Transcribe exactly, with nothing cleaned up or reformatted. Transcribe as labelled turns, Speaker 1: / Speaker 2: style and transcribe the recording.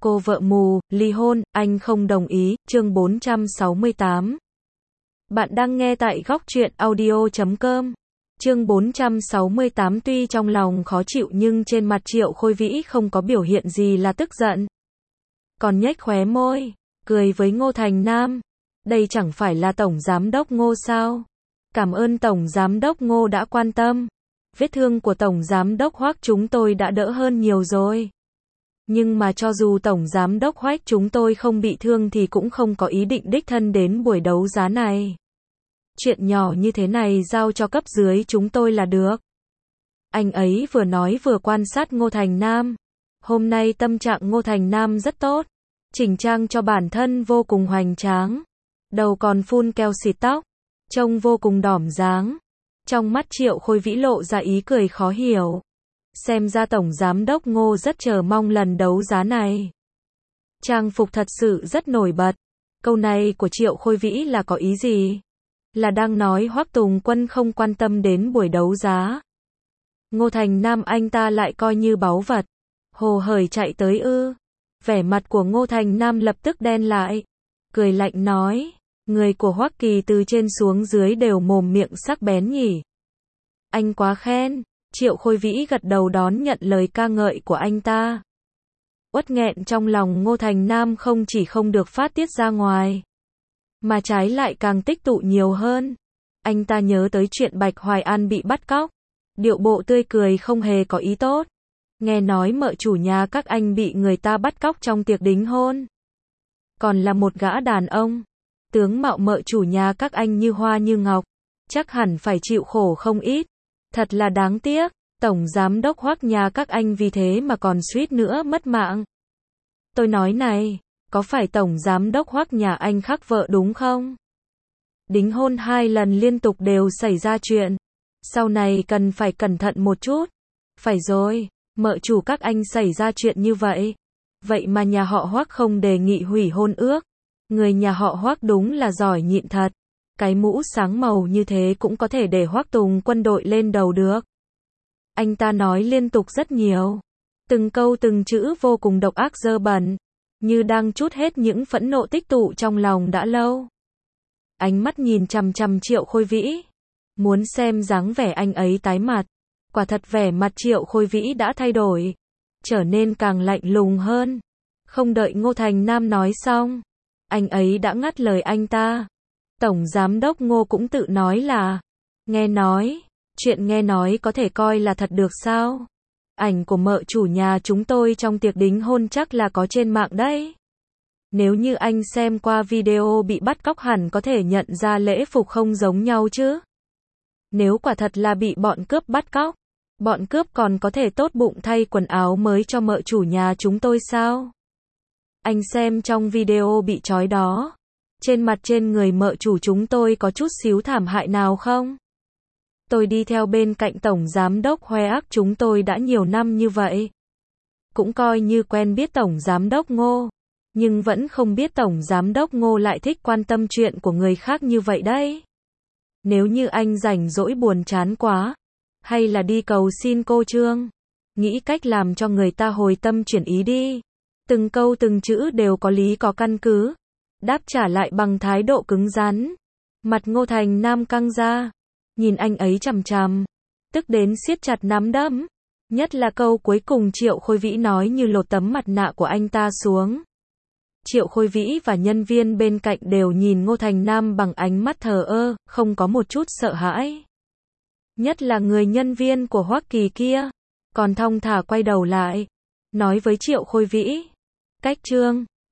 Speaker 1: Cô vợ mù, ly hôn, anh không đồng ý, chương bốn trăm sáu mươi tám. Bạn đang nghe tại góc truyện audio chấm com. Chương bốn trăm sáu mươi tám. Tuy trong lòng khó chịu nhưng trên mặt Triệu Khôi Vĩ không có biểu hiện gì là tức giận. Còn nhếch khóe môi, cười với Ngô Thành Nam. Đây chẳng phải là Tổng Giám đốc Ngô sao? Cảm ơn Tổng Giám đốc Ngô đã quan tâm. Vết thương của Tổng Giám đốc Hoắc chúng tôi đã đỡ hơn nhiều rồi. Nhưng mà cho dù Tổng Giám đốc Hoắc chúng tôi không bị thương thì cũng không có ý định đích thân đến buổi đấu giá này. Chuyện nhỏ như thế này giao cho cấp dưới chúng tôi là được. Anh ấy vừa nói vừa quan sát Ngô Thành Nam. Hôm nay tâm trạng Ngô Thành Nam rất tốt. Chỉnh trang cho bản thân vô cùng hoành tráng. Đầu còn phun keo xịt tóc. Trông vô cùng đỏm dáng. Trong mắt Triệu Khôi Vĩ lộ ra ý cười khó hiểu. Xem ra Tổng Giám đốc Ngô rất chờ mong lần đấu giá này. Trang phục thật sự rất nổi bật. Câu này của Triệu Khôi Vĩ là có ý gì? Là đang nói Hoắc Tùng Quân không quan tâm đến buổi đấu giá. Ngô Thành Nam anh ta lại coi như báu vật. Hồ hởi chạy tới ư. Vẻ mặt của Ngô Thành Nam lập tức đen lại. Cười lạnh nói. Người của Hoắc Kỳ từ trên xuống dưới đều mồm miệng sắc bén nhỉ. Anh quá khen. Triệu Khôi Vĩ gật đầu đón nhận lời ca ngợi của anh ta. Uất nghẹn trong lòng Ngô Thành Nam không chỉ không được phát tiết ra ngoài, mà trái lại càng tích tụ nhiều hơn. Anh ta nhớ tới chuyện Bạch Hoài An bị bắt cóc. Điệu bộ tươi cười không hề có ý tốt. Nghe nói mợ chủ nhà các anh bị người ta bắt cóc trong tiệc đính hôn. Còn là một gã đàn ông. Tướng mạo mợ chủ nhà các anh như hoa như ngọc. Chắc hẳn phải chịu khổ không ít. Thật là đáng tiếc, Tổng Giám đốc Hoắc nhà các anh vì thế mà còn suýt nữa mất mạng. Tôi nói này, có phải Tổng Giám đốc Hoắc nhà anh khắc vợ đúng không? Đính hôn hai lần liên tục đều xảy ra chuyện. Sau này cần phải cẩn thận một chút. Phải rồi, mợ chủ các anh xảy ra chuyện như vậy. Vậy mà nhà họ Hoắc không đề nghị hủy hôn ước. Người nhà họ Hoắc đúng là giỏi nhịn thật. Cái mũ sáng màu như thế cũng có thể để Hoắc Tùng Quân đội lên đầu được. Anh ta nói liên tục rất nhiều. Từng câu từng chữ vô cùng độc ác dơ bẩn. Như đang trút hết những phẫn nộ tích tụ trong lòng đã lâu. Ánh mắt nhìn chằm chằm Triệu Khôi Vĩ. Muốn xem dáng vẻ anh ấy tái mặt. Quả thật vẻ mặt Triệu Khôi Vĩ đã thay đổi. Trở nên càng lạnh lùng hơn. Không đợi Ngô Thành Nam nói xong. Anh ấy đã ngắt lời anh ta. Tổng Giám đốc Ngô cũng tự nói là, nghe nói, chuyện nghe nói có thể coi là thật được sao? Ảnh của mợ chủ nhà chúng tôi trong tiệc đính hôn chắc là có trên mạng đấy. Nếu như anh xem qua video bị bắt cóc hẳn có thể nhận ra lễ phục không giống nhau chứ. Nếu quả thật là bị bọn cướp bắt cóc, bọn cướp còn có thể tốt bụng thay quần áo mới cho mợ chủ nhà chúng tôi sao? Anh xem trong video bị trói đó. Trên mặt trên người mợ chủ chúng tôi có chút xíu thảm hại nào không? Tôi đi theo bên cạnh Tổng Giám đốc Hoắc chúng tôi đã nhiều năm như vậy. Cũng coi như quen biết Tổng Giám đốc Ngô. Nhưng vẫn không biết Tổng Giám đốc Ngô lại thích quan tâm chuyện của người khác như vậy đấy. Nếu như anh rảnh rỗi buồn chán quá. Hay là đi cầu xin cô Trương. Nghĩ cách làm cho người ta hồi tâm chuyển ý đi. Từng câu từng chữ đều có lý có căn cứ. Đáp trả lại bằng thái độ cứng rắn. Mặt Ngô Thành Nam căng ra. Nhìn anh ấy chằm chằm. Tức đến siết chặt nắm đấm. Nhất là câu cuối cùng Triệu Khôi Vĩ nói như lột tấm mặt nạ của anh ta xuống. Triệu Khôi Vĩ và nhân viên bên cạnh đều nhìn Ngô Thành Nam bằng ánh mắt thờ ơ, không có một chút sợ hãi. Nhất là người nhân viên của Hoắc Kỳ kia. Còn thong thả quay đầu lại. Nói với Triệu Khôi Vĩ. Cách Trương.